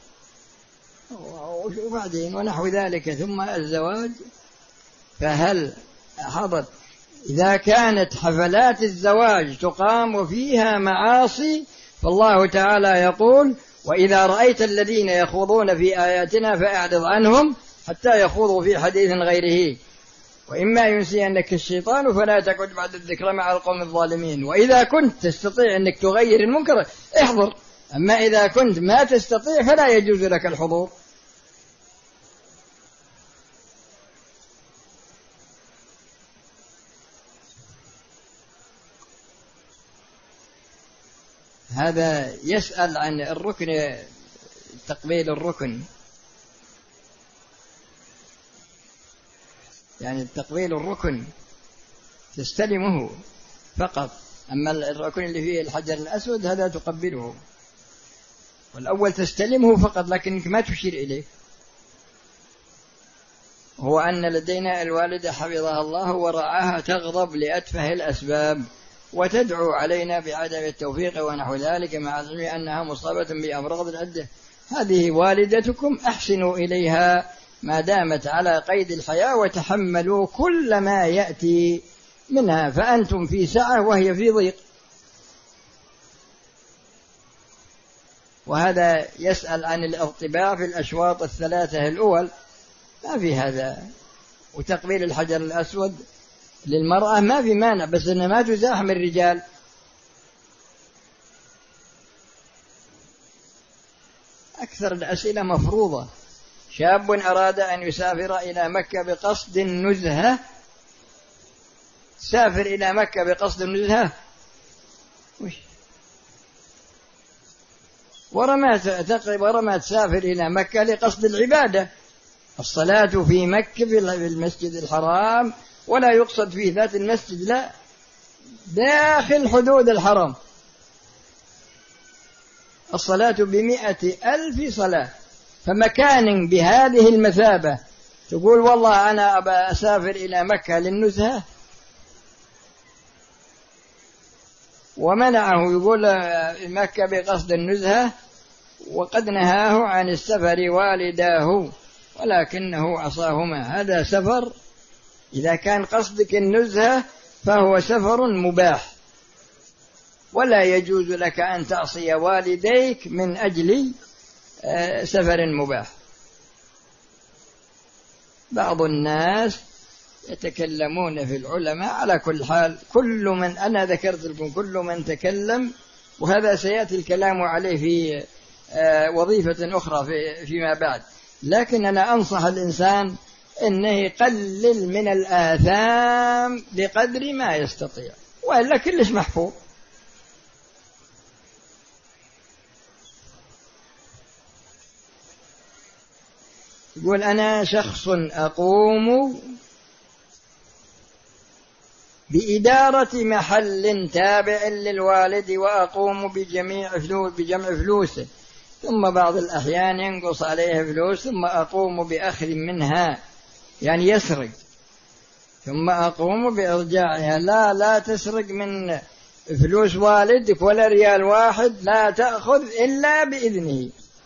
وبعدين ونحو ذلك، ثم الزواج. فهل حضر إذا كانت حفلات الزواج تقام وفيها معاصي، فالله تعالى يقول وإذا رأيت الذين يخوضون في آياتنا فأعرض عنهم حتى يخوضوا في حديث غيره، وإما ينسينك الشيطان فلا تقعد بعد الذكرى مع القوم الظالمين. وإذا كنت تستطيع أنك تغير المنكر احضر، أما إذا كنت ما تستطيع فلا يجوز لك الحضور. هذا يسأل عن الركن، تقبيل الركن، يعني تقبيل الركن تستلمه فقط، أما الركن اللي فيه الحجر الأسود هذا تقبله، والأول تستلمه فقط لكنك ما تشير إليه. هو أن لدينا الوالدة حفظها الله ورعاها تغضب لأتفه الأسباب وتدعو علينا بعدم التوفيق ونحو ذلك، مع العلم أنها مصابة بأمراض العدة. هذه والدتكم، أحسنوا إليها ما دامت على قيد الحياة، وتحملوا كل ما يأتي منها، فأنتم في سعة وهي في ضيق. وهذا يسأل عن الارتباع في الأشواط الثلاثة الأول، ما في هذا. وتقبيل الحجر الأسود للمرأة ما في مانع، بس إنها ما تزاحم الرجال. أكثر الأسئلة مفروضة. شاب أراد أن يسافر إلى مكة بقصد النزهة، سافر إلى مكة بقصد النزهة وش ورما تقرب ورما تسافر إلى مكة لقصد العبادة، الصلاة في مكة في المسجد الحرام، ولا يقصد فيه ذات المسجد، لا، داخل حدود الحرم. الصلاة بمئة ألف صلاة، فمكان بهذه المثابة تقول والله أنا أبى أسافر إلى مكة للنزهة، ومنعه يقول مكة بقصد النزهة، وقد نهاه عن السفر والداه ولكنه عصاهما. هذا سفر، إذا كان قصدك النزهة فهو سفر مباح، ولا يجوز لك أن تعصي والديك من أجل سفر مباح. بعض الناس يتكلمون في العلماء، على كل حال كل من أنا ذكرت لكم كل من تكلم، وهذا سيأتي الكلام عليه في وظيفة أخرى فيما بعد، لكن أنا أنصح الإنسان أنه يقلل من الآثام بقدر ما يستطيع، وإلا كلش محفوظ. يقول أنا شخص أقوم بإدارة محل تابع للوالد، وأقوم بجميع فلوس بجمع فلوسه، ثم بعض الأحيان ينقص عليه فلوس، ثم أقوم بأخذ منها، يعني يسرق، ثم أقوم بإرجاعها. لا لا تسرق من فلوس والدك ولا ريال واحد، لا تأخذ إلا بإذنه.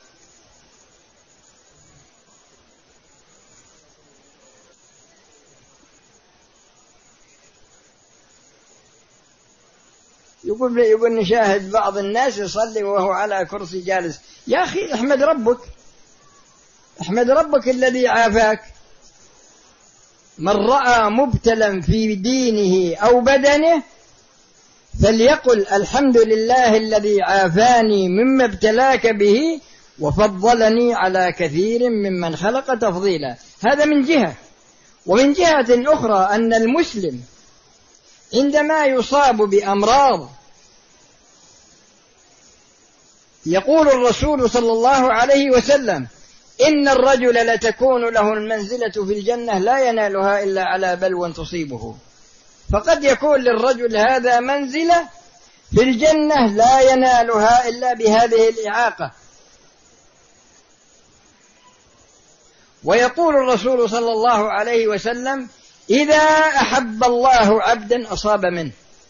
يقول يقول نشاهد بعض الناس يصلي وهو على كرسي جالس. يا أخي احمد ربك، احمد ربك الذي عافاك. من رأى مبتلا في دينه أو بدنه فليقل الحمد لله الذي عافاني مما ابتلاك به وفضلني على كثير ممن خلق تفضيلا. هذا من جهة. ومن جهة أخرى أن المسلم عندما يصاب بأمراض، يقول الرسول صلى الله عليه وسلم إن الرجل لتكون له المنزلة في الجنة لا ينالها إلا على بلوى تصيبه. فقد يكون للرجل هذا منزلة في الجنة لا ينالها إلا بهذه الإعاقة. ويقول الرسول صلى الله عليه وسلم إذا أحب الله عبدا أصاب منه،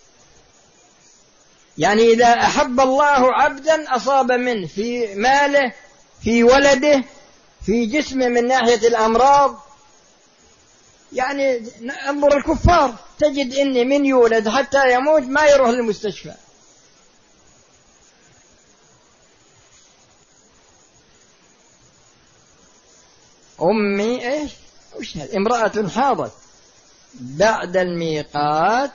يعني إذا أحب الله عبدا أصاب منه في ماله، في ولده، في جسمه من ناحية الأمراض. يعني انظر الكفار، تجد إن من يولد حتى يموت ما يروح للمستشفى. أمي إيش وش هذا؟ امرأة حاضت بعد الميقات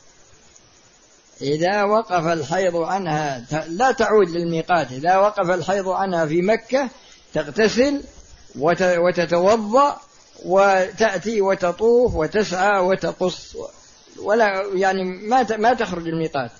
إذا وقف الحيض عنها لا تعود للميقات، إذا وقف الحيض عنها في مكة تغتسل وتتوضأ وتأتي وتطوف وتسعى وتقص، ولا يعني ما ما تخرج الميقات.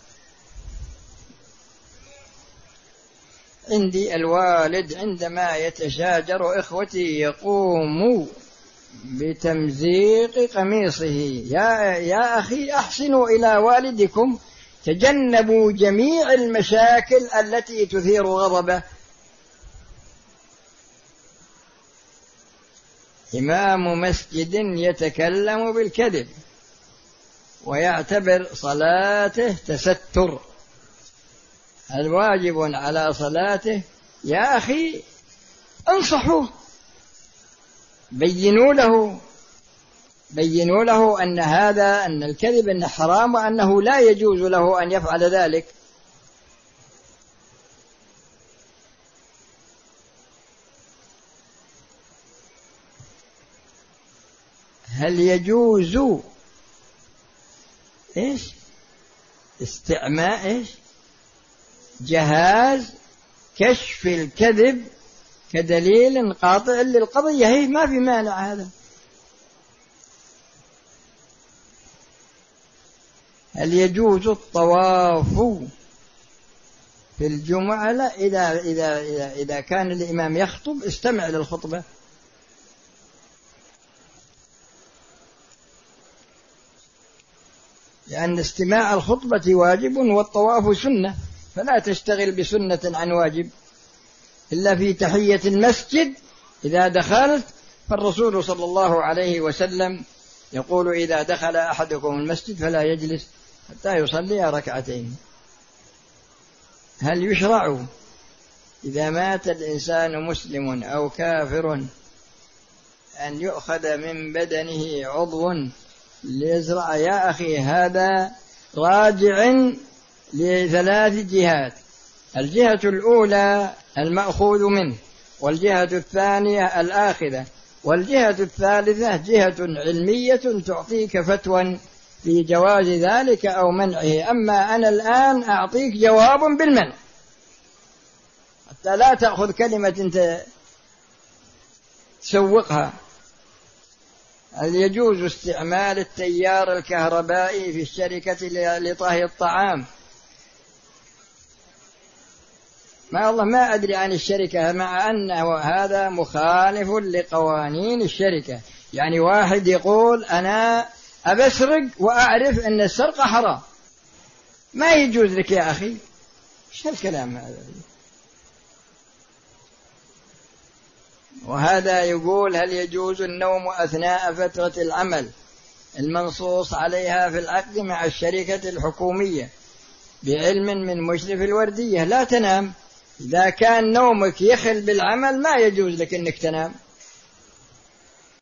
عندي الوالد عندما يتشاجر إخوتي يقوم بتمزيق قميصه. يا يا أخي أحسنوا إلى والدكم، تجنبوا جميع المشاكل التي تثير غضبه. إمام مسجد يتكلم بالكذب ويعتبر صلاته تستر، الواجب على صلاته يا أخي انصحوه، بينوا له بينوا له أن هذا أن الكذب أنه حرام وأنه لا يجوز له أن يفعل ذلك. هل يجوز إيش استعمال إيش جهاز كشف الكذب كدليل قاطع للقضية؟ هي ما في مانع هذا. هل يجوز الطواف في الجمعة؟ لا، إذا إذا إذا إذا كان الإمام يخطب استمع للخطبة. لأن استماع الخطبة واجب والطواف سنة، فلا تشتغل بسنة عن واجب إلا في تحية المسجد إذا دخلت. فالرسول صلى الله عليه وسلم يقول: إذا دخل أحدكم المسجد فلا يجلس حتى يصلي ركعتين. هل يشرع إذا مات الإنسان مسلم أو كافر أن يؤخذ من بدنه عضو ليزرع؟ يا أخي هذا راجع لثلاث جهات: الجهة الأولى المأخوذ منه، والجهة الثانية الآخذة، والجهة الثالثة جهة علمية تعطيك فتوى في جواز ذلك أو منعه. أما أنا الآن أعطيك جواب بالمنع حتى لا تأخذ كلمة تسوقها. هل يجوز استعمال التيار الكهربائي في الشركة لطهي الطعام؟ ما الله ما أدري عن الشركة، مع أنه هذا مخالف لقوانين الشركة. يعني واحد يقول أنا أبسرق وأعرف أن السرقة حرام، ما يجوز لك يا أخي. إيش هالكلام هذا؟ وهذا يقول: هل يجوز النوم أثناء فترة العمل المنصوص عليها في العقد مع الشركة الحكومية بعلم من مشرف الوردية؟ لا تنام. إذا كان نومك يخل بالعمل ما يجوز لك أنك تنام.